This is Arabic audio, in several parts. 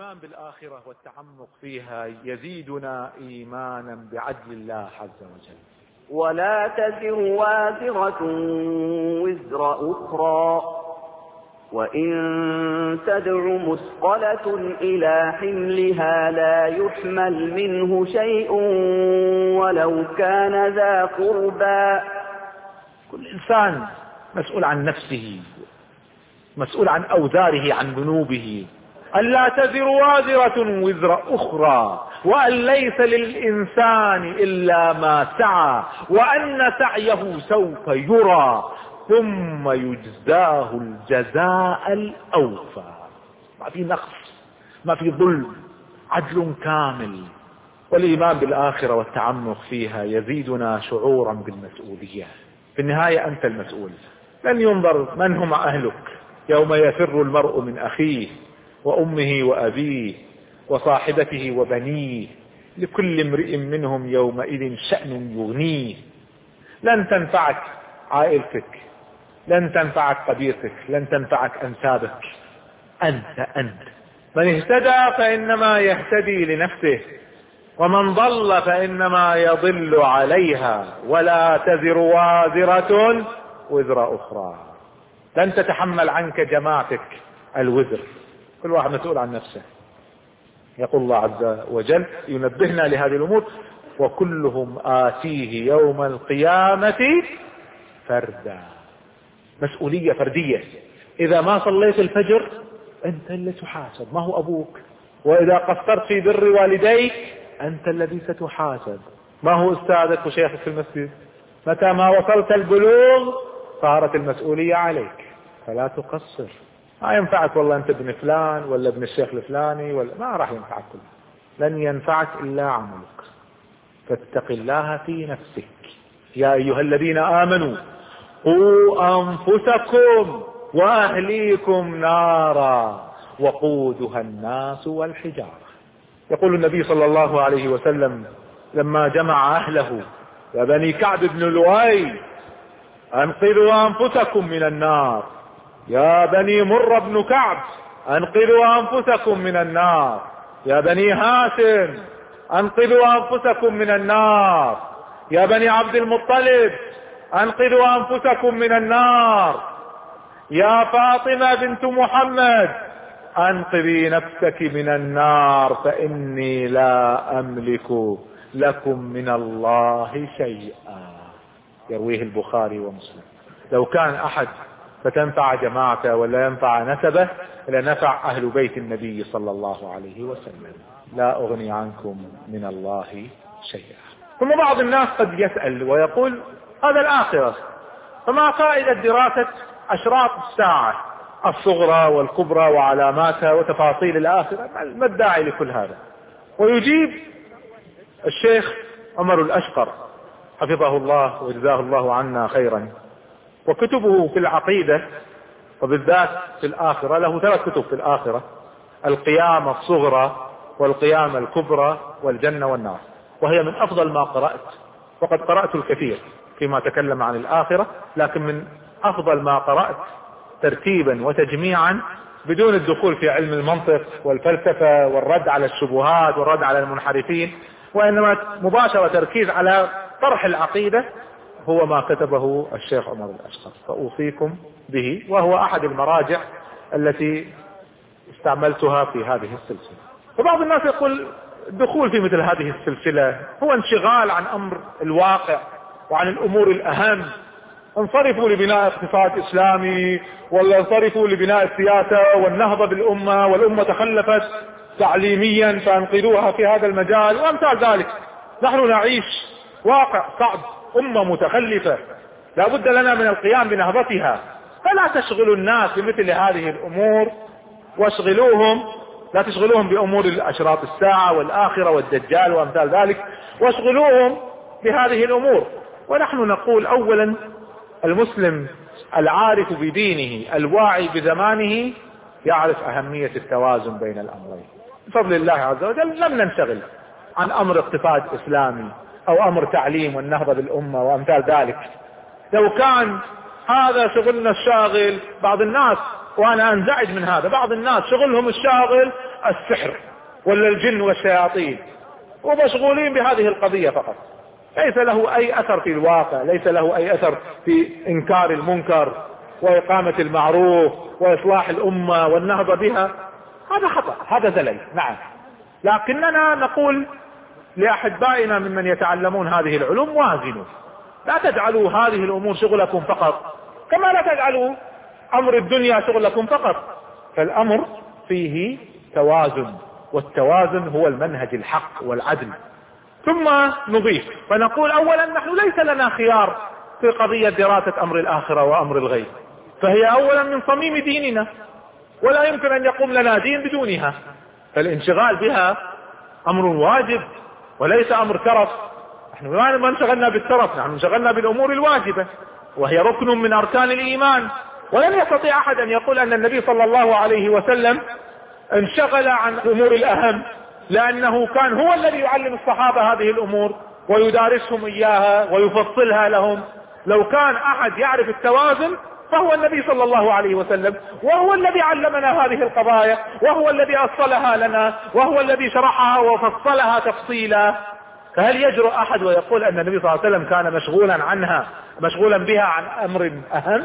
الإيمان بالآخرة والتعمق فيها يزيدنا إيمانا بعدل الله عز وجل. ولا تزر وازرة وزر أخرى وإن تدع مثقلة إلى حملها لا يحمل منه شيء ولو كان ذا قربى. كل إنسان مسؤول عن نفسه، مسؤول عن أوزاره، عن ذنوبه. ألا تزر وازرة وزر أخرى، وأن ليس للإنسان إلا ما سعى، وأن سعيه سوف يرى ثم يجزاه الجزاء الأوفى. ما في نقص، ما في ظلم، عدل كامل. والإيمان بالآخرة والتعمق فيها يزيدنا شعورا بالمسؤولية. في النهاية أنت المسؤول. لن ينظر من هم أهلك يوم يفر المرء من أخيه وأمه وأبيه وصاحبته وبنيه، لكل امرئ منهم يومئذ شأن يغنيه. لن تنفعك عائلتك، لن تنفعك قبيلتك، لن تنفعك أنسابك. أنت من اهتدى فإنما يهتدي لنفسه، ومن ضل فإنما يضل عليها، ولا تزر وازرة وزر أخرى. لن تتحمل عنك جماعتك الوزر، كل واحد مسؤول عن نفسه. يقول الله عز وجل ينبهنا لهذه الأمور: وكلهم آتيه يوم القيامة فردا. مسؤولية فردية. إذا ما صليت الفجر أنت اللي تحاسب، ما هو أبوك. وإذا قصرت في بر والديك أنت الذي ستحاسب، ما هو أستاذك وشيخك في المسجد. متى ما وصلت البلوغ صارت المسؤولية عليك، فلا تقصر. ما ينفعك والله أنت ابن فلان ولا ابن الشيخ الفلاني، ولا ما راح ينفعك كله. لن ينفعك إلا عملك. فاتق الله في نفسك. يا أيها الذين آمنوا قوا أنفسكم وأهليكم نارا وقودها الناس والحجارة. يقول النبي صلى الله عليه وسلم لما جمع أهله: يا بني كعب بن لؤي أنقذوا أنفسكم من النار، يا بني مر بن كعب أنقذوا أنفسكم من النار، يا بني هاشم أنقذوا أنفسكم من النار، يا بني عبد المطلب أنقذوا أنفسكم من النار، يا فاطمة بنت محمد أنقذي نفسك من النار فإني لا أملك لكم من الله شيئا. يرويه البخاري ومسلم. لو كان أحد فتنفع جماعته ولا ينفع نسبه لنفع أهل بيت النبي صلى الله عليه وسلم. لا أغني عنكم من الله شيئا. ثم بعض الناس قد يسأل ويقول: هذا الآخرة، فما فائدة دراسة أشراط الساعة الصغرى والكبرى وعلاماتها وتفاصيل الآخرة؟ ما الداعي لكل هذا؟ ويجيب الشيخ عمر الأشقر حفظه الله وجزاه الله عنا خيرا، وكتبه في العقيدة وبالذات في الآخرة، له 3 كتب في الآخرة: القيامة الصغرى والقيامة الكبرى والجنة والنار، وهي من أفضل ما قرأت. وقد قرأت الكثير فيما تكلم عن الآخرة، لكن من أفضل ما قرأت ترتيبا وتجميعا بدون الدخول في علم المنطق والفلسفة والرد على الشبهات والرد على المنحرفين، وإنما مباشرة تركيز على طرح العقيدة، هو ما كتبه الشيخ عمر الأشقر. فأوصيكم به، وهو أحد المراجع التي استعملتها في هذه السلسلة. وبعض الناس يقول الدخول في مثل هذه السلسلة هو انشغال عن أمر الواقع وعن الأمور الأهم. انصرفوا لبناء اقتصاد إسلامي، ولا انصرفوا لبناء السياسة والنهضة بالأمة، والأمة تخلفت تعليميا فانقذوها في هذا المجال وأمثال ذلك. نحن نعيش واقع صعب، أمة متخلفة لا بد لنا من القيام بنهضتها. فلا تشغلوا الناس بمثل هذه الأمور، واشغلوهم، لا تشغلوهم بأمور أشراط الساعة والآخرة والدجال وأمثال ذلك، واشغلوهم بهذه الأمور. ونحن نقول: أولا المسلم العارف بدينه الواعي بزمانه يعرف أهمية التوازن بين الأمرين. بفضل الله عز وجل لم ننشغل عن أمر اقتصاد إسلامي أو أمر تعليم والنهضة بالأمة وأمثال ذلك. لو كان هذا شغلنا الشاغل، بعض الناس، وأنا أنزعج من هذا، بعض الناس شغلهم الشاغل السحر ولا الجن والشياطين، ومشغولين بهذه القضية فقط، ليس له اي اثر في الواقع، ليس له اي اثر في انكار المنكر واقامة المعروف واصلاح الامة والنهضة بها. هذا خطأ، هذا زلل. نعم، لكننا نقول لاحبائنا ممن يتعلمون هذه العلوم: وازنوا، لا تجعلوا هذه الامور شغلكم فقط، كما لا تجعلوا امر الدنيا شغلكم فقط، فالامر فيه توازن، والتوازن هو المنهج الحق والعدل. ثم نضيف فنقول: اولا نحن ليس لنا خيار في قضية دراسة امر الاخرة وامر الغيب، فهي اولا من صميم ديننا، ولا يمكن ان يقوم لنا دين بدونها، فالانشغال بها امر واجب وليس امر ترف. نحن ما انشغلنا بالترف، نحن انشغلنا بالامور الواجبة، وهي ركن من اركان الايمان. ولن يستطيع احد ان يقول ان النبي صلى الله عليه وسلم انشغل عن امور الاهم، لانه كان هو الذي يعلم الصحابة هذه الامور ويدارسهم اياها ويفصلها لهم. لو كان احد يعرف التوازن فهو النبي صلى الله عليه وسلم، وهو الذي علمنا هذه القضايا، وهو الذي اصلها لنا، وهو الذي شرحها وفصلها تفصيلا. فهل يجرؤ احد ويقول ان النبي صلى الله عليه وسلم كان مشغولا بها عن امر اهم؟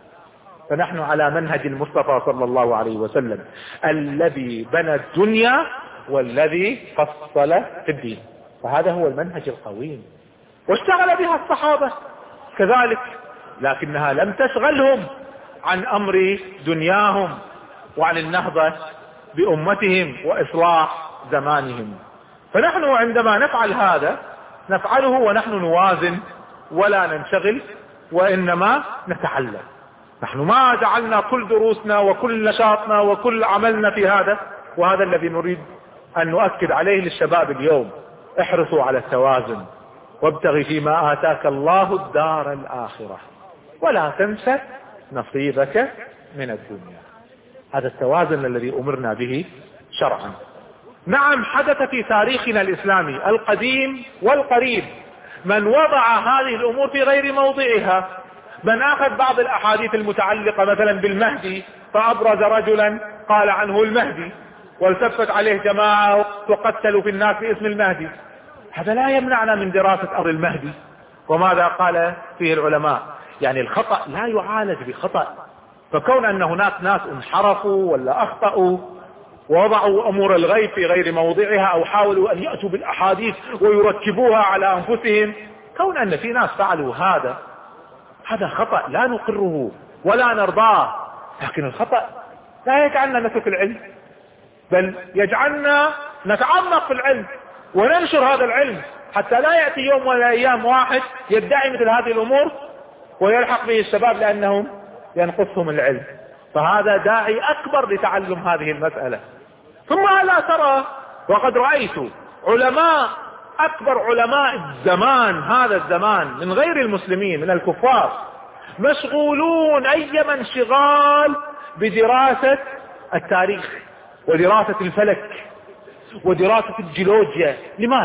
فنحن على منهج المصطفى صلى الله عليه وسلم الذي بنى الدنيا والذي فصل في الدين، فهذا هو المنهج القويم، واشتغل بها الصحابة كذلك، لكنها لم تشغلهم عن امر دنياهم وعن النهضة بامتهم واصلاح زمانهم. فنحن عندما نفعل هذا نفعله ونحن نوازن ولا ننشغل، وانما نتعلم. نحن ما جعلنا كل دروسنا وكل نشاطنا وكل عملنا في هذا، وهذا الذي نريد ان نؤكد عليه للشباب اليوم: احرصوا على التوازن، وابتغ فيما آتاك الله الدار الآخرة، ولا تنسى نصيبك من الدنيا. هذا التوازن الذي أمرنا به شرعا. نعم، حدث في تاريخنا الإسلامي القديم والقريب من وضع هذه الأمور في غير موضعها، من أخذ بعض الأحاديث المتعلقة مثلا بالمهدي فأبرز رجلا قال عنه المهدي، والتفت عليه جماعة وقتلوا في الناس باسم المهدي. هذا لا يمنعنا من دراسة أمر المهدي وماذا قال فيه العلماء. يعني الخطأ لا يعالج بخطأ، فكون أن هناك ناس انحرفوا ولا أخطأوا ووضعوا أمور الغيب في غير موضعها أو حاولوا أن يأتوا بالأحاديث ويركبوها على أنفسهم، كون أن في ناس فعلوا هذا خطأ لا نقره ولا نرضاه، لكن الخطأ لا يجعلنا نترك العلم، بل يجعلنا نتعمق في العلم وننشر هذا العلم، حتى لا يأتي يوم من الأيام واحد يدعي مثل هذه الأمور ويلحق به الشباب لأنهم ينقصهم العلم. فهذا داعي أكبر لتعلم هذه المسألة. ثم ألا ترى وقد رأيت علماء أكبر علماء الزمان، هذا الزمان من غير المسلمين من الكفار، مشغولون أيما انشغال بدراسة التاريخ ودراسة الفلك ودراسة الجيولوجيا.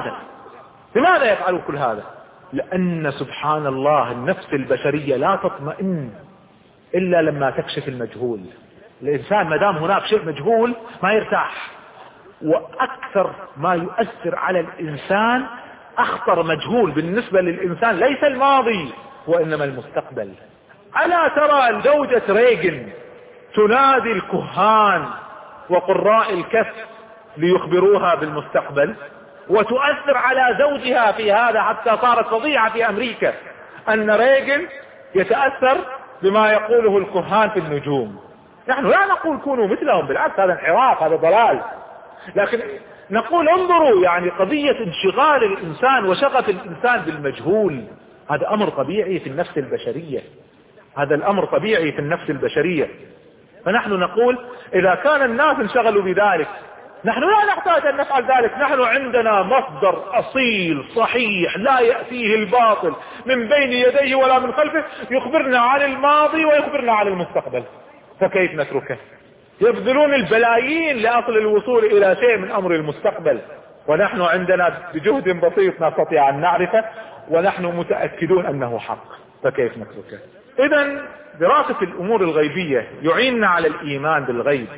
لماذا يفعلوا كل هذا؟ لأن سبحان الله النفس البشرية لا تطمئن إلا لما تكشف المجهول. الإنسان ما دام هناك شيء مجهول ما يرتاح، وأكثر ما يؤثر على الإنسان أخطر مجهول بالنسبة للإنسان ليس الماضي وإنما المستقبل. ألا ترى زوجة ريغن تنادي الكهان وقراء الكف ليخبروها بالمستقبل، وتؤثر على زوجها في هذا حتى صارت فظيعة في أمريكا أن ريغن يتأثر بما يقوله الكهان في النجوم. نحن لا نقول كونوا مثلهم، بالعكس هذا انحراف، هذا ضلال، لكن نقول انظروا يعني قضية انشغال الإنسان وشغف الإنسان بالمجهول هذا أمر طبيعي في النفس البشرية، هذا الأمر طبيعي في النفس البشرية. فنحن نقول إذا كان الناس انشغلوا بذلك نحن لا نحتاج أن نفعل ذلك. نحن عندنا مصدر أصيل صحيح لا يأتيه الباطل من بين يديه ولا من خلفه، يخبرنا عن الماضي ويخبرنا عن المستقبل، فكيف نتركه؟ يبذلون البلايين لأصل الوصول إلى شيء من أمر المستقبل، ونحن عندنا بجهد بسيط نستطيع أن نعرفه ونحن متأكدون أنه حق، فكيف نتركه؟ إذن دراسة الأمور الغيبية يعيننا على الإيمان بالغيب،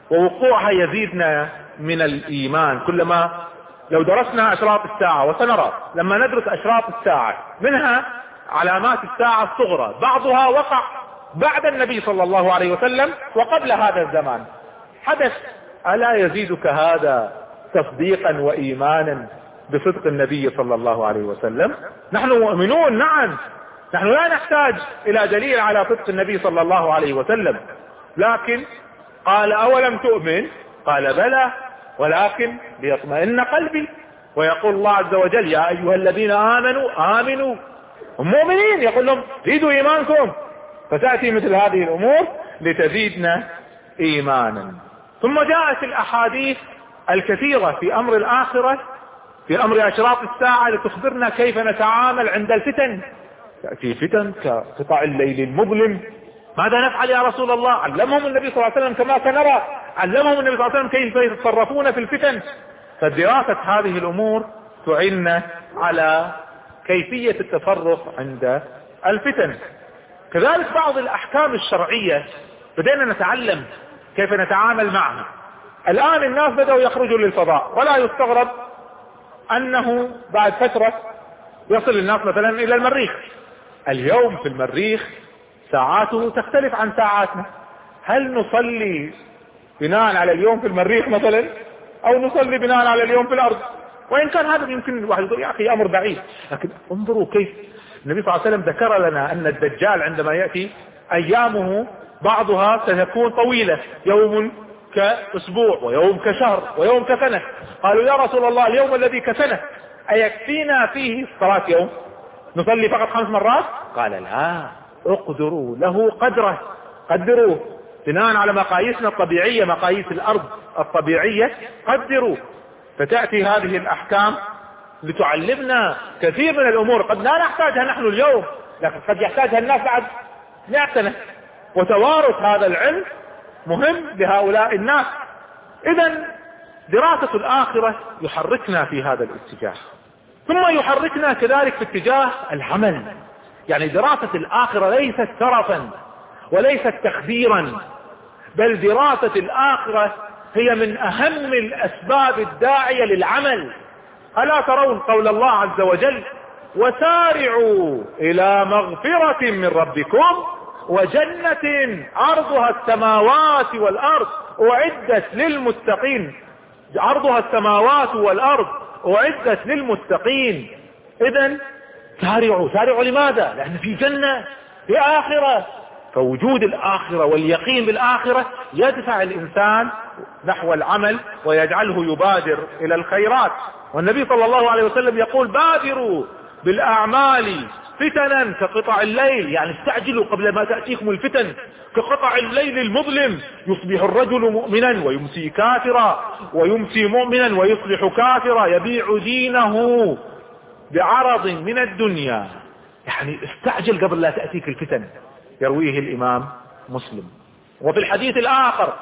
ووقوعها يزيدنا من الإيمان. كلما لو درسنا أشراط الساعة، وسنرى لما ندرس أشراط الساعة منها علامات الساعة الصغرى، بعضها وقع بعد النبي صلى الله عليه وسلم وقبل هذا الزمان حدث. ألا يزيدك هذا تصديقا وإيمانا بصدق النبي صلى الله عليه وسلم؟ نحن مؤمنون، نعم، نحن لا نحتاج إلى دليل على صدق النبي صلى الله عليه وسلم، لكن قال أولم تؤمن؟ قال بلى ولكن ليطمئن قلبي. ويقول الله عز وجل يا أيها الذين آمنوا آمنوا، هم مؤمنين، يقول لهم زيدوا إيمانكم، فتأتي مثل هذه الأمور لتزيدنا إيمانا. ثم جاءت الأحاديث الكثيرة في أمر الآخرة، في أمر أشراط الساعة، لتخبرنا كيف نتعامل عند الفتن. تأتي فتن كقطع الليل المظلم، ماذا نفعل يا رسول الله؟ علمهم النبي صلى الله عليه وسلم كما سنرى، علمهم النبي صلى الله عليه وسلم كيف يتصرفون في الفتن. فدراسة هذه الأمور تعيننا على كيفية التصرف عند الفتن. كذلك بعض الأحكام الشرعية بدأنا نتعلم كيف نتعامل معها. الآن الناس بدأوا يخرجوا للفضاء، ولا يستغرب أنه بعد فترة يصل الناس مثلا إلى المريخ. اليوم في المريخ ساعاته تختلف عن ساعاتنا. هل نصلي بناء على اليوم في المريخ مثلا، أو نصلي بناء على اليوم في الأرض؟ وإن كان هذا يمكن الواحد يقول يا أخي أمر بعيد، لكن انظروا كيف النبي صلى الله عليه وسلم ذكر لنا أن الدجال عندما يأتي أيامه بعضها ستكون طويلة، يوم كأسبوع ويوم كشهر ويوم كسنة. قالوا يا رسول الله اليوم الذي كسنة أيكفينا فيه صلاة يوم؟ نصلي فقط 5 مرات؟ قال لا، اقدروا له قدره، قدروا بناء على مقاييسنا الطبيعية، مقاييس الأرض الطبيعية، قدروا. فتأتي هذه الأحكام لتعلمنا كثير من الأمور قد لا نحتاجها نحن اليوم، لكن قد يحتاجها الناس بعد 100 سنة. وتوارث هذا العلم مهم لهؤلاء الناس. إذن دراسة الآخرة يحركنا في هذا الاتجاه، ثم يحركنا كذلك في اتجاه العمل. يعني دراسة الآخرة ليست ترفا وليست تخديرا، بل دراسة الآخرة هي من أهم الأسباب الداعية للعمل. ألا ترون قول الله عز وجل وسارعوا إلى مغفرة من ربكم وجنة عرضها السماوات والأرض أعدت للمتقين. عرضها السماوات والأرض أعدت للمتقين. إذن سارعوا لماذا؟ لأن في جنة، في آخرة. فوجود الآخرة واليقين بالآخرة يدفع الإنسان نحو العمل ويجعله يبادر إلى الخيرات. والنبي صلى الله عليه وسلم يقول بادروا بالأعمال فتنا كقطع الليل، يعني استعجلوا قبل ما تأتيكم الفتن. كقطع الليل المظلم يصبح الرجل مؤمنا ويمسي كافرا، ويمسي مؤمنا ويصبح كافرا، يبيع دينه بعرض من الدنيا. يعني استعجل قبل لا تأتيك الفتن. يرويه الإمام مسلم. وفي الحديث الآخر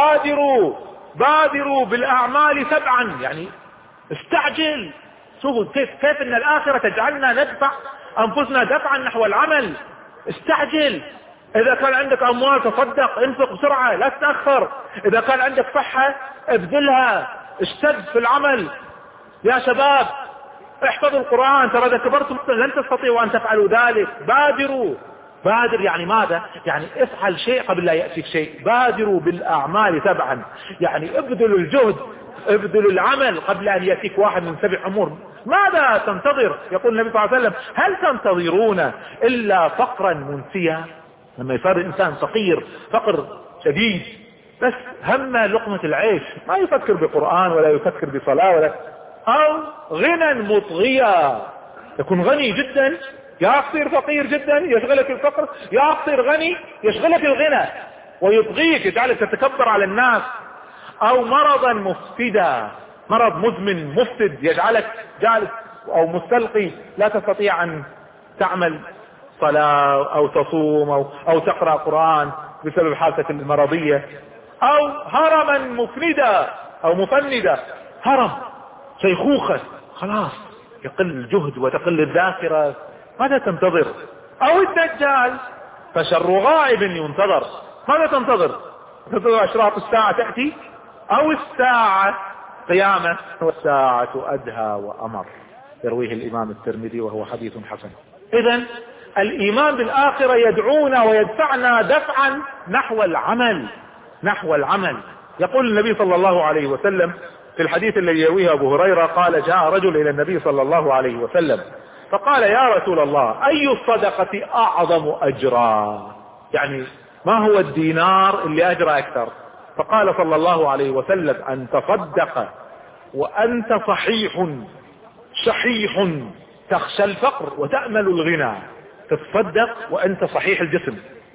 بادروا بالأعمال 7، يعني استعجل. شوفوا كيف ان الآخرة تجعلنا ندفع أنفسنا دفعا نحو العمل. استعجل. إذا كان عندك أموال تصدق، انفق بسرعة، لا تتأخر. إذا كان عندك صحة ابذلها، اشتد في العمل. يا شباب احفظوا القرآن، ترى إذا كبرتم لن تستطيعوا أن تفعلوا ذلك. بادر يعني ماذا؟ يعني افعل شيء قبل لا يأتيك شيء. بادروا بالأعمال 7، يعني ابذلوا الجهد، ابذلوا العمل قبل أن يأتيك واحد من 7 أمور. ماذا تنتظر؟ يقول النبي صلى الله عليه وسلم هل تنتظرون إلا فقرا منسيا؟ لما يصير الإنسان فقير، فقر شديد، بس هم لقمة العيش، ما يفكر بقرآن ولا يفكر بصلاة ولا، أو غنى مطغيا، يكون غني جدا يا تصير فقير جدا يشغلك الفقر، يا تصير غني يشغلك الغنى ويطغيك يجعلك تتكبر على الناس. أو مرضا مفسدا، مرض مزمن مفسد يجعلك جالس أو مستلقي لا تستطيع أن تعمل صلاة أو تصوم أو تقرأ قرآن بسبب حالتك المرضية. أو هرما مفندا أو مفندا، هرم شيخوخة، خلاص يقل الجهد وتقل الذاكرة، ماذا تنتظر؟ أو الدجال فشر غائب ينتظر، ماذا تنتظر؟ تنتظر أشراط الساعة تأتي أو الساعة قيامة، والساعة أدهى وأمر. يرويه الإمام الترمذي وهو حديث حسن. إذن الإيمان بالآخرة يدعونا ويدفعنا دفعا نحو العمل. يقول النبي صلى الله عليه وسلم في الحديث الذي يرويه أبو هريرة قال: جاء رجل إلى النبي صلى الله عليه وسلم فقال: يا رسول الله، أي الصدقة أعظم أجرا؟ يعني ما هو الدينار اللي أجر أكثر؟ فقال صلى الله عليه وسلم: أن تصدق وأنت شحيح تخشى الفقر وتأمل الغنى. تتصدق وأنت صحيح الجسم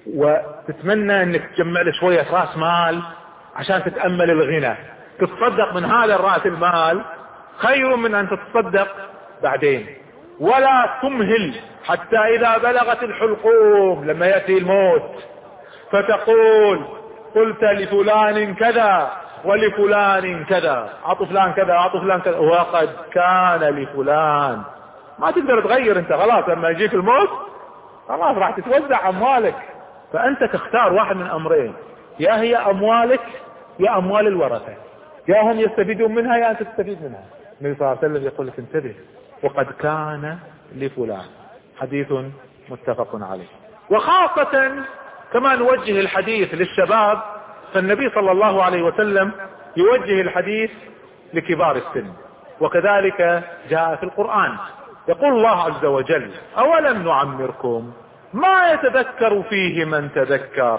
وتتمنى أنك تجمع لك شوية رأس مال عشان تتأمل الغنى. تتصدق من هذا الرأس المال خير من أن تتصدق بعدين. ولا تمهل حتى إذا بلغت الحلقوم، لما يأتي الموت فتقول: قلت لفلان كذا ولفلان كذا، عطوا فلان كذا عطوا فلان كذا وقد كان لفلان. ما تقدر تغير انت، خلاص لما يجيك الموت خلاص راح تتوزع اموالك. فانت تختار واحد من امرين: يا هي اموالك يا اموال الورثة، يا هم يستفيدون منها يا انت تستفيد منها. النبي صلى الله عليه وسلم يقول لك: انتبه، وقد كان لفلان. حديث متفق عليه. وخاصة كما نوجه الحديث للشباب، فالنبي صلى الله عليه وسلم يوجه الحديث لكبار السن، وكذلك جاء في القرآن. يقول الله عز وجل: أولم نعمركم ما يتذكر فيه من تذكر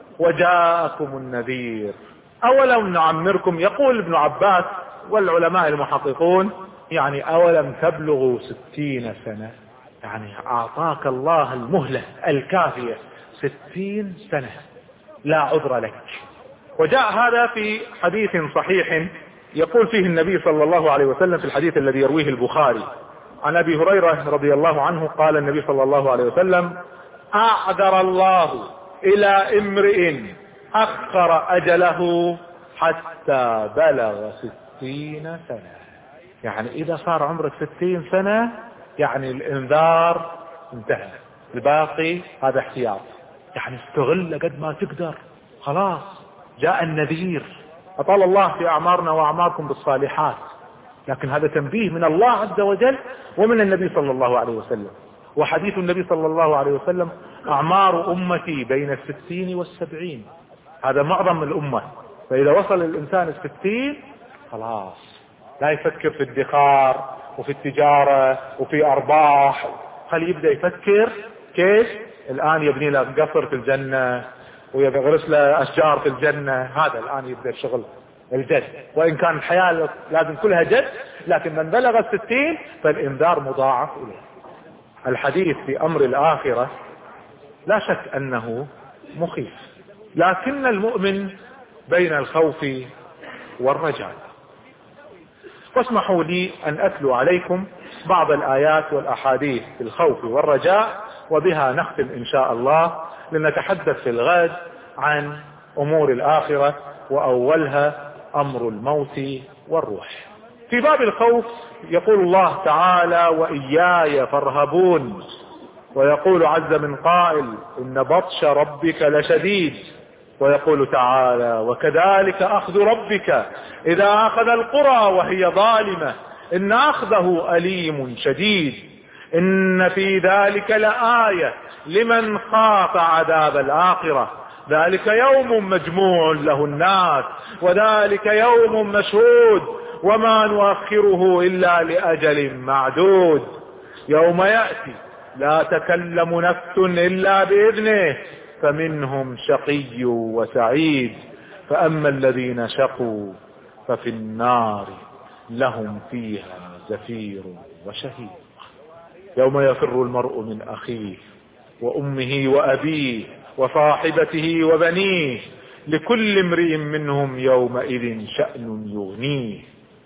وجاءكم النذير. أولم نعمركم، يقول ابن عباس والعلماء المحققون، يعني أولم تبلغوا 60 سنة، يعني أعطاك الله المهلة الكافية 60 سنة لا عذر لك. وجاء هذا في حديث صحيح يقول فيه النبي صلى الله عليه وسلم في الحديث الذي يرويه البخاري عن أبي هريرة رضي الله عنه قال النبي صلى الله عليه وسلم: أعذر الله إلى امرئ أخر أجله حتى بلغ 60 سنة. يعني إذا صار عمرك 60 سنة يعني الإنذار انتهى، الباقي هذا احتياط. يعني استغل قد ما تقدر، خلاص جاء النذير. أطال الله في أعمارنا وأعماركم بالصالحات، لكن هذا تنبيه من الله عز وجل ومن النبي صلى الله عليه وسلم. وحديث النبي صلى الله عليه وسلم: أعمار أمتي بين 60 و70. هذا معظم الأمة. فإذا وصل الإنسان 60 خلاص لا يفكر في الادخار وفي التجارة وفي أرباح، خلي يبدأ يفكر كيف الآن يبني له قصر في الجنة ويغرس له أشجار في الجنة. هذا الآن يبدأ الشغل الجد، وإن كان الحياة لازم كلها جد، لكن من بلغ 60 فالإنذار مضاعف إليه. الحديث في أمر الآخرة لا شك أنه مخيف، لكن المؤمن بين الخوف والرجاء. واسمحوا لي أن أتلو عليكم بعض الآيات والأحاديث في الخوف والرجاء، وبها نختم إن شاء الله، لنتحدث في الغد عن أمور الآخرة، وأولها أمر الموت والروح. في باب الخوف يقول الله تعالى: وإياي فارهبون. ويقول عز من قائل: إن بطش ربك لشديد. ويقول تعالى: وكذلك أخذ ربك إذا أخذ القرى وهي ظالمة إن أخذه أليم شديد. إن في ذلك لآية لمن خاف عذاب الآخرة، ذلك يوم مجموع له الناس وذلك يوم مشهود وما نؤخره إلا لأجل معدود. يوم يأتي لا تكلم نفس إلا بإذنه فمنهم شقي وسعيد. فأما الذين شقوا ففي النار لهم فيها زفير وشهيق. يوم يفر المرء من أخيه وأمه وأبيه وصاحبته وبنيه لكل امرئ منهم يومئذ شأن يغنيه.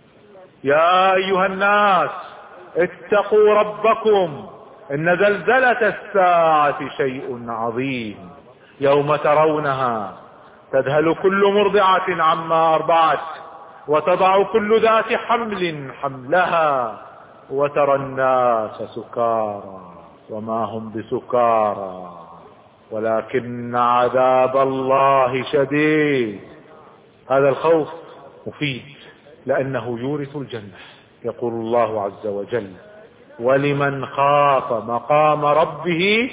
يا أيها الناس اتقوا ربكم إن زلزلة الساعة شيء عظيم. يوم ترونها تذهل كل مرضعة عما أرضعت وتضع كل ذات حمل حملها وترى الناس سكارى وما هم بسكارى ولكن عذاب الله شديد. هذا الخوف مفيد لأنه يورث الجنة. يقول الله عز وجل: ولمن خاف مقام ربه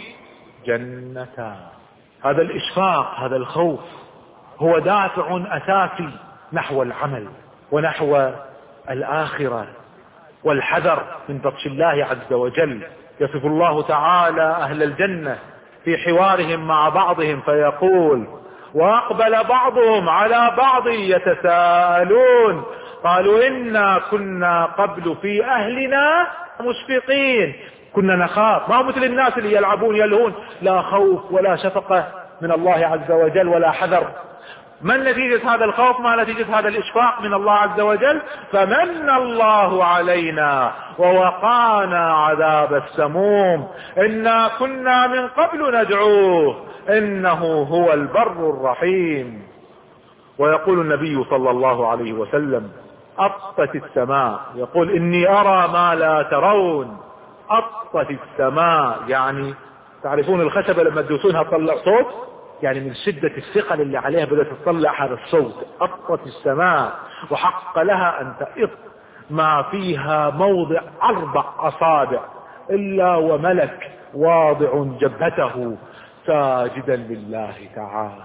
جنتان. هذا الإشفاق، هذا الخوف هو دافع أساسي نحو العمل ونحو الآخرة والحذر من بطش الله عز وجل. يصف الله تعالى أهل الجنة في حوارهم مع بعضهم فيقول: وأقبل بعضهم على بعض يتساءلون قالوا إنا كنا قبل في أهلنا مشفقين. كنا نخاف، ما مثل الناس اللي يلعبون يلهون، لا خوف ولا شفقة من الله عز وجل ولا حذر. ما نتيجة هذا الخوف؟ ما نتيجة هذا الإشفاق من الله عز وجل؟ فمن الله علينا ووقانا عذاب السموم إنا كنا من قبل ندعوه إنه هو البر الرحيم. ويقول النبي صلى الله عليه وسلم: أطت السماء، يقول: إني أرى ما لا ترون. أطت السماء يعني تعرفون الخشبة لما تدوسونها تطلع صوت، يعني من شدة الثقل اللي عليها بدأت تطلع هذا الصوت. أطت السماء وحق لها أن تئط ما فيها موضع 4 أصابع إلا وملك واضع جبهته ساجدا لله تعالى.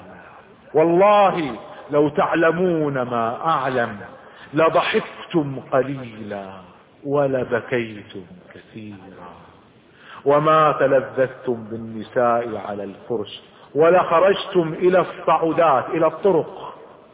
والله لو تعلمون ما أعلم لضحكتم قليلا ولبكيتم كثيرا وما تلذذتم بالنساء على الفرش ولخرجتم إلى الصعودات، إلى الطرق،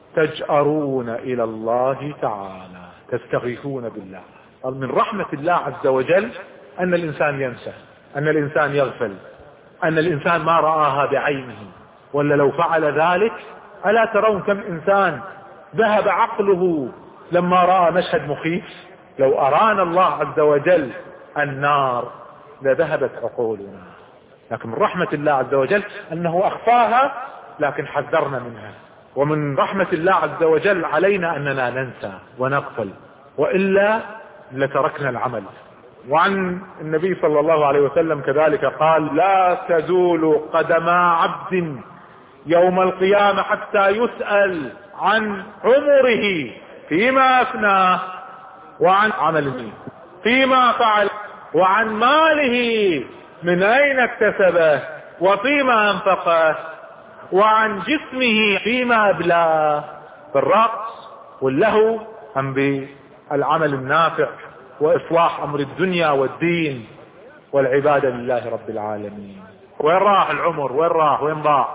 تجأرون إلى الله تعالى، تستغيثون بالله. من رحمة الله عز وجل أن الإنسان ينسى، أن الإنسان يغفل، أن الإنسان ما رآها بعينه، ولا لو فعل ذلك ألا ترون كم إنسان ذهب عقله لما رأى مشهد مخيف؟ لو أرانا الله عز وجل النار لذهبت عقولنا، لكن من رحمة الله عز وجل أنه أخفاها لكن حذرنا منها. ومن رحمة الله عز وجل علينا أننا ننسى ونغفل، وإلا لتركنا العمل. وعن النبي صلى الله عليه وسلم كذلك قال: لا تزول قدم عبد يوم القيامة حتى يسأل عن عمره فيما أفناه، وعن عمله فيما فعل، وعن ماله من أين اكتسبه وفيما أنفقه، وعن جسمه فيما أبلاه، بالرقص واللهو أم بالعمل النافع وإصلاح أمر الدنيا والدين والعبادة لله رب العالمين. وين راح العمر؟ وين راح؟ وين ضاع؟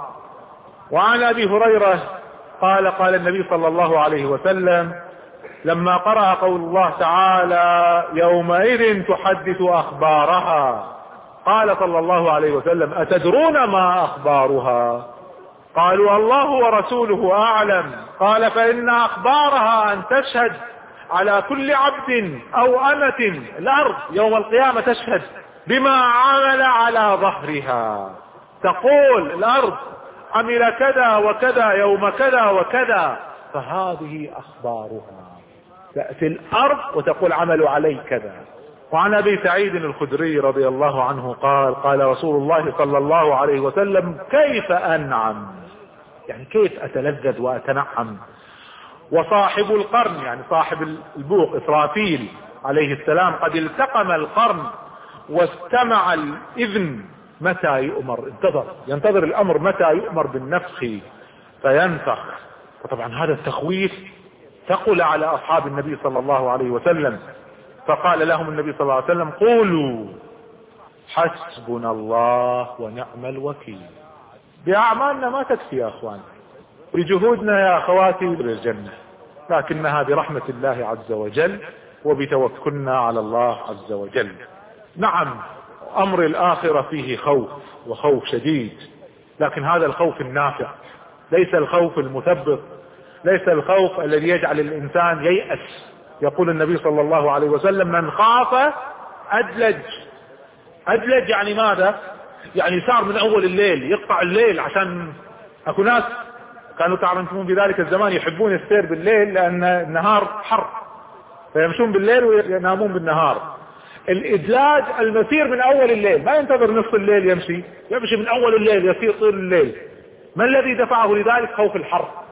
وعن أبي هريرة قال النبي صلى الله عليه وسلم لما قرأ قول الله تعالى: يومئذ تحدث أخبارها، قال صلى الله عليه وسلم: أتدرون ما أخبارها؟ قالوا: الله ورسوله أعلم. قال: فإن أخبارها أن تشهد على كل عبد أو أمة، الأرض يوم القيامة تشهد بما عمل على ظهرها، تقول الأرض عمل كذا وكذا يوم كذا وكذا، فهذه أخبارها. تأتي الأرض وتقول عملوا علي كذا. وعن أبي سعيد الخدري رضي الله عنه قال رسول الله صلى الله عليه وسلم: كيف أنعم، يعني كيف أتلذذ وأتنعم، وصاحب القرن، يعني صاحب البوق إسرافيل عليه السلام، قد التقم القرن واستمع الإذن متى يؤمر، ينتظر الأمر متى يؤمر بالنفخ فينفخ. وطبعا هذا التخويف ثقل على أصحاب النبي صلى الله عليه وسلم، فقال لهم النبي صلى الله عليه وسلم: قولوا حسبنا الله ونعم الوكيل. بأعمالنا ما تكفي يا أخوان، بجهودنا يا أخواتي للجنة، لكنها برحمة الله عز وجل وبتوكلنا على الله عز وجل. نعم، أمر الآخرة فيه خوف، وخوف شديد، لكن هذا الخوف النافع، ليس الخوف المثبط، ليس الخوف الذي يجعل الإنسان ييأس. يقول النبي صلى الله عليه وسلم: من خاف أدلج. أدلج يعني ماذا؟ يعني صار من أول الليل، يقطع الليل، عشان أكو ناس كانوا تعرفون في ذلك الزمان يحبون السير بالليل لأن النهار حر، فيمشون بالليل وينامون بالنهار. الإدلاج المسير من أول الليل، ما ينتظر نصف الليل يمشي من أول الليل، يسير طول الليل. ما الذي دفعه لذلك؟ خوف الحر.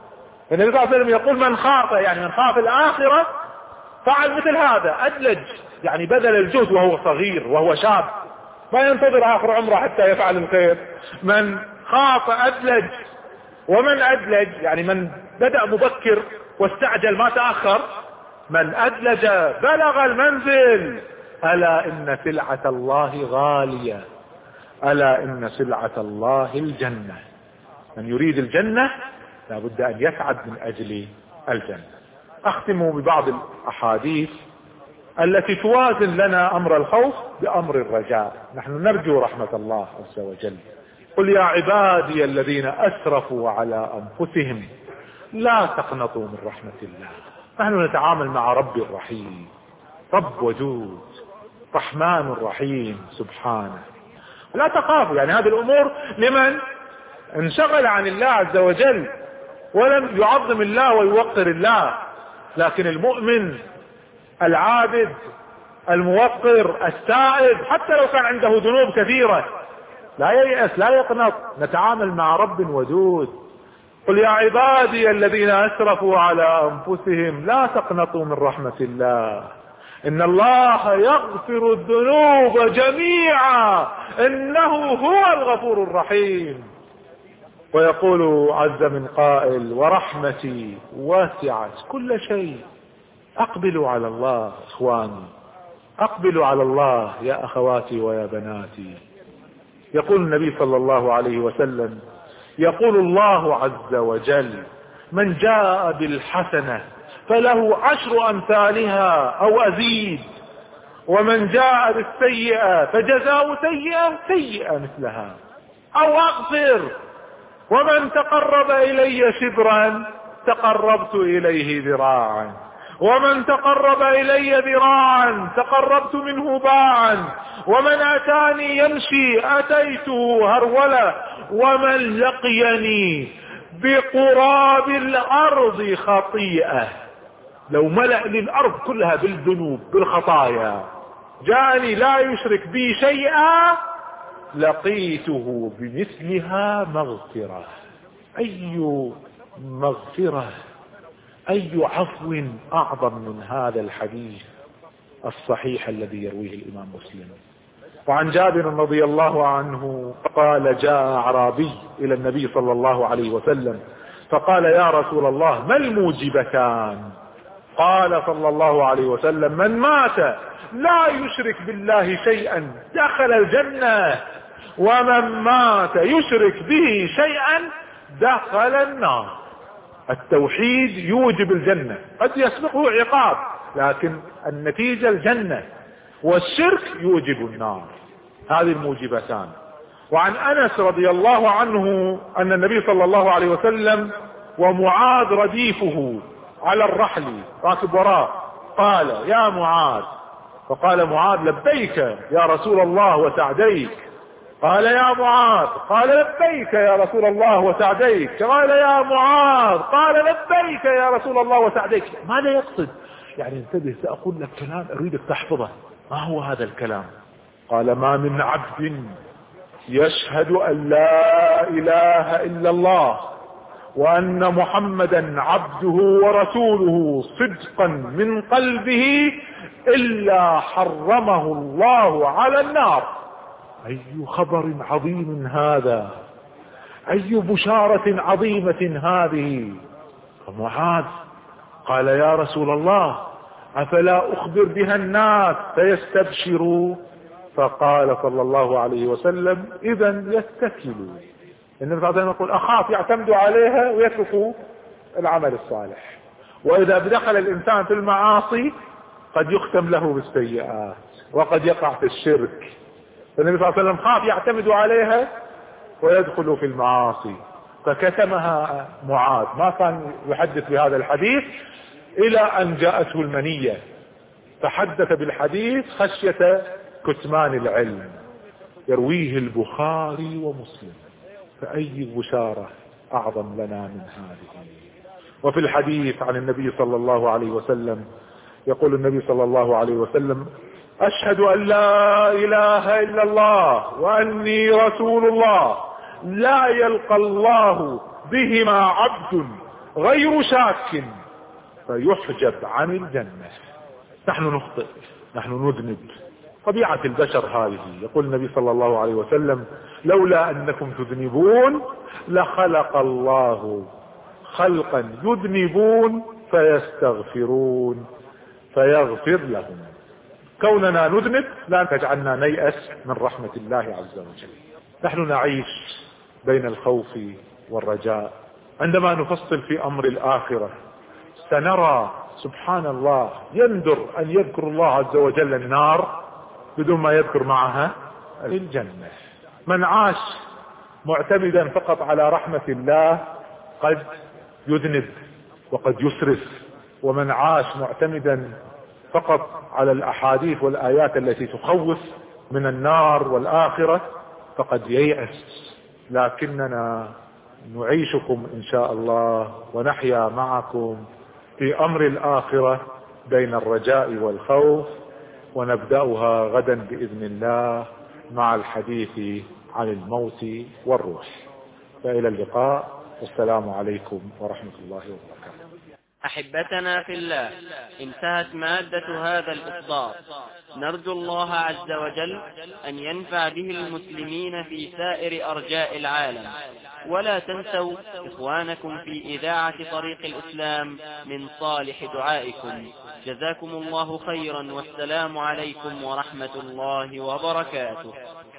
النبي صلى الله عليه وسلم يقول من خاف، يعني من خاف الآخرة فعل مثل هذا، أدلج، يعني بذل الجهد وهو صغير وهو شاب، ما ينتظر آخر عمره حتى يفعل الخير. من خاف أدلج. ومن أدلج يعني من بدأ مبكر واستعجل ما تأخر. من أدلج بلغ المنزل. ألا إن سلعة الله غالية، ألا إن سلعة الله الجنة. من يريد الجنة لابد أن يسعد من أجل الجنة. أختم ببعض الأحاديث التي توازن لنا أمر الخوف بأمر الرجاء. نحن نرجو رحمة الله عز وجل. قل يا عبادي الذين أسرفوا على أنفسهم لا تقنطوا من رحمة الله. نحن نتعامل مع رب رحيم، رب ودود، رحمن رحيم سبحانه. لا تخافوا، يعني هذه الأمور لمن انشغل عن الله عز وجل ولم يعظم الله ويوقر الله. لكن المؤمن العابد الموقر التائب حتى لو كان عنده ذنوب كثيرة لا ييأس لا يقنط. نتعامل مع رب ودود. قل يا عبادي الذين أسرفوا على أنفسهم لا تقنطوا من رحمة الله إن الله يغفر الذنوب جميعا إنه هو الغفور الرحيم. ويقول عز من قائل ورحمتي واسعت كل شيء. أقبلوا على الله إخواني، أقبلوا على الله يا أخواتي ويا بناتي. يقول النبي صلى الله عليه وسلم يقول الله عز وجل من جاء بالحسنة فله 10 أمثالها أو أزيد، ومن جاء بالسيئة فجزاء سيئة مثلها أو أغفر، ومن تقرب إلي شبرا تقربت إليه ذراعا، ومن تقرب إلي ذراعا تقربت منه باعا، ومن أتاني يمشي أتيته هرولا، ومن لقيني بقراب الأرض خطيئة. لو ملأ للأرض كلها بالذنوب بالخطايا جاءني لا يشرك بي شيئا لقيته بمثلها مغفرة. أي مغفرة، أي عفو أعظم من هذا الحديث الصحيح الذي يرويه الإمام مسلم. وعن جابر رضي الله عنه قال جاء أعرابي إلى النبي صلى الله عليه وسلم فقال يا رسول الله ما الموجبتان؟ قال صلى الله عليه وسلم من مات لا يشرك بالله شيئا دخل الجنة، ومن مات يشرك به شيئا دخل النار. التوحيد يوجب الجنة، قد يسبقه عقاب لكن النتيجة الجنة، والشرك يوجب النار. هذه الموجبتان. وعن أنس رضي الله عنه أن النبي صلى الله عليه وسلم ومعاذ رديفه على الرحل راكب وراء قال يا معاذ، فقال معاذ لبيك يا رسول الله وسعديك. قال يا معاذ، قال لبيك يا رسول الله وسعديك. قال يا معاذ، قال لبيك يا رسول الله وسعديك. ماذا يقصد؟ يعني انتبه سأقول لك كلام أريدك تحفظه. ما هو هذا الكلام؟ قال ما من عبد يشهد أن لا إله إلا الله وأن محمدا عبده ورسوله صدقا من قلبه إلا حرمه الله على النار. أي خبر عظيم هذا، أي بشارة عظيمة هذه. فمعاذ قال يا رسول الله أفلا أخبر بها الناس فيستبشروا؟ فقال صلى الله عليه وسلم إذا يتكلوا. النبي صلى الله عليه وسلم يقول أخاف يعتمدوا عليها ويتركوا العمل الصالح. وإذا دخل الإنسان في المعاصي قد يختم له بالسيئات وقد يقع في الشرك. فالنبي صلى الله عليه وسلم خاف يعتمدوا عليها ويدخلوا في المعاصي فكتمها معاذ، ما كان يحدث بهذا الحديث إلى أن جاءته المنية فحدث بالحديث خشية كتمان العلم. يرويه البخاري ومسلم. فأي بشارة أعظم لنا من هذه. وفي الحديث عن النبي صلى الله عليه وسلم يقول النبي صلى الله عليه وسلم أشهد أن لا إله إلا الله وأني رسول الله لا يلقى الله بهما عبد غير شاك فيحجب عن الجنة. نحن نخطئ، نحن نذنب، طبيعة البشر هذه. يقول النبي صلى الله عليه وسلم: لولا أنكم تذنبون لخلق الله خلقا يذنبون فيستغفرون فيغفر لهم. كوننا نذنب لا تجعلنا نيأس من رحمة الله عز وجل. نحن نعيش بين الخوف والرجاء. عندما نفصل في أمر الآخرة سنرى سبحان الله يندر أن يذكر الله عز وجل النار بدون ما يذكر معها الجنة. من عاش معتمدا فقط على رحمة الله قد يذنب وقد يسرف، ومن عاش معتمدا فقط على الأحاديث والآيات التي تخوف من النار والآخرة فقد ييأس. لكننا نعيشكم إن شاء الله ونحيا معكم في أمر الآخرة بين الرجاء والخوف، ونبدأها غدا بإذن الله مع الحديث عن الموت والروح. فإلى اللقاء، والسلام عليكم ورحمة الله وبركاته. أحبتنا في الله، انتهت مادة هذا الإصدار. نرجو الله عز وجل أن ينفع به المسلمين في سائر أرجاء العالم. ولا تنسوا إخوانكم في إذاعة طريق الإسلام من صالح دعائكم. جزاكم الله خيرا، والسلام عليكم ورحمة الله وبركاته.